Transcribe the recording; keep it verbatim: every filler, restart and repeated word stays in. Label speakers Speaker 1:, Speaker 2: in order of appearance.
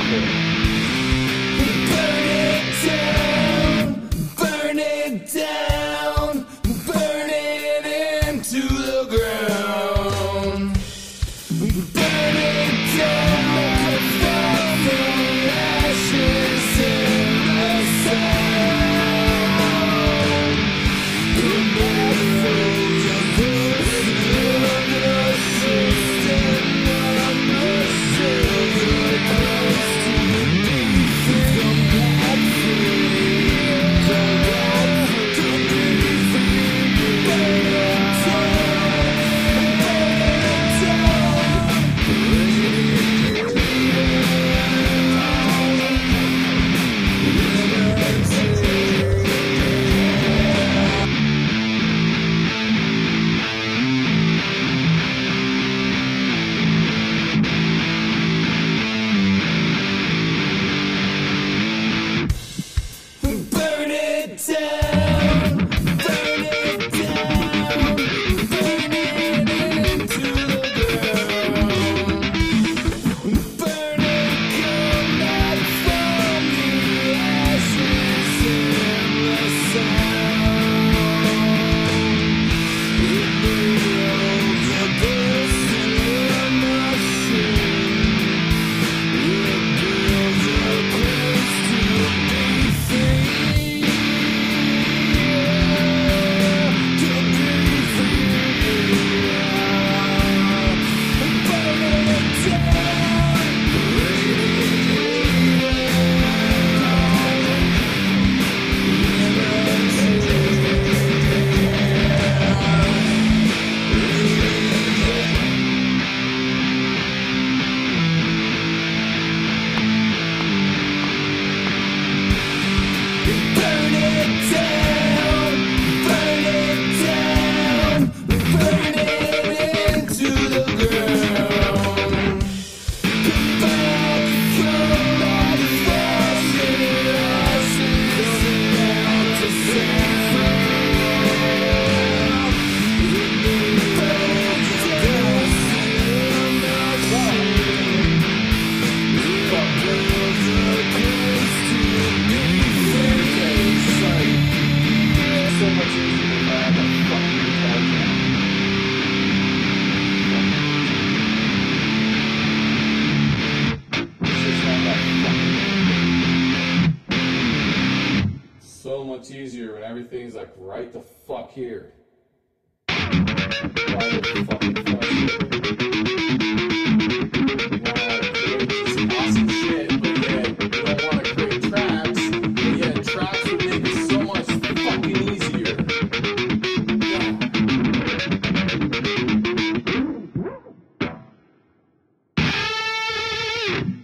Speaker 1: Burn it down, burn it into the ground. Burn it down, from the ashes in the sound. Burn it down, burn the system of the silver coast to be free. Come back free, come back to be free. Burn it down, burn it down. Burn it down, burn it down, burn it into the ground. Burn it, come back from the ashes in the sound. It builds a bursting machine. It builds a place to be free. To be free. Burn it down. Burn it down, burn it down, burn it into the ground. Come back, come back from the ashes down to zero. Burn it down, in the machine. But build a place to be free. So much easier if I had a fucking guitar jam. It's just not that fucking. So much easier when everything's like right the fuck here. Right the fucking front here. You wanna create this awesome shit, but yet you don't wanna create tracks, but yet tracks would make it so much fucking easier. Yeah.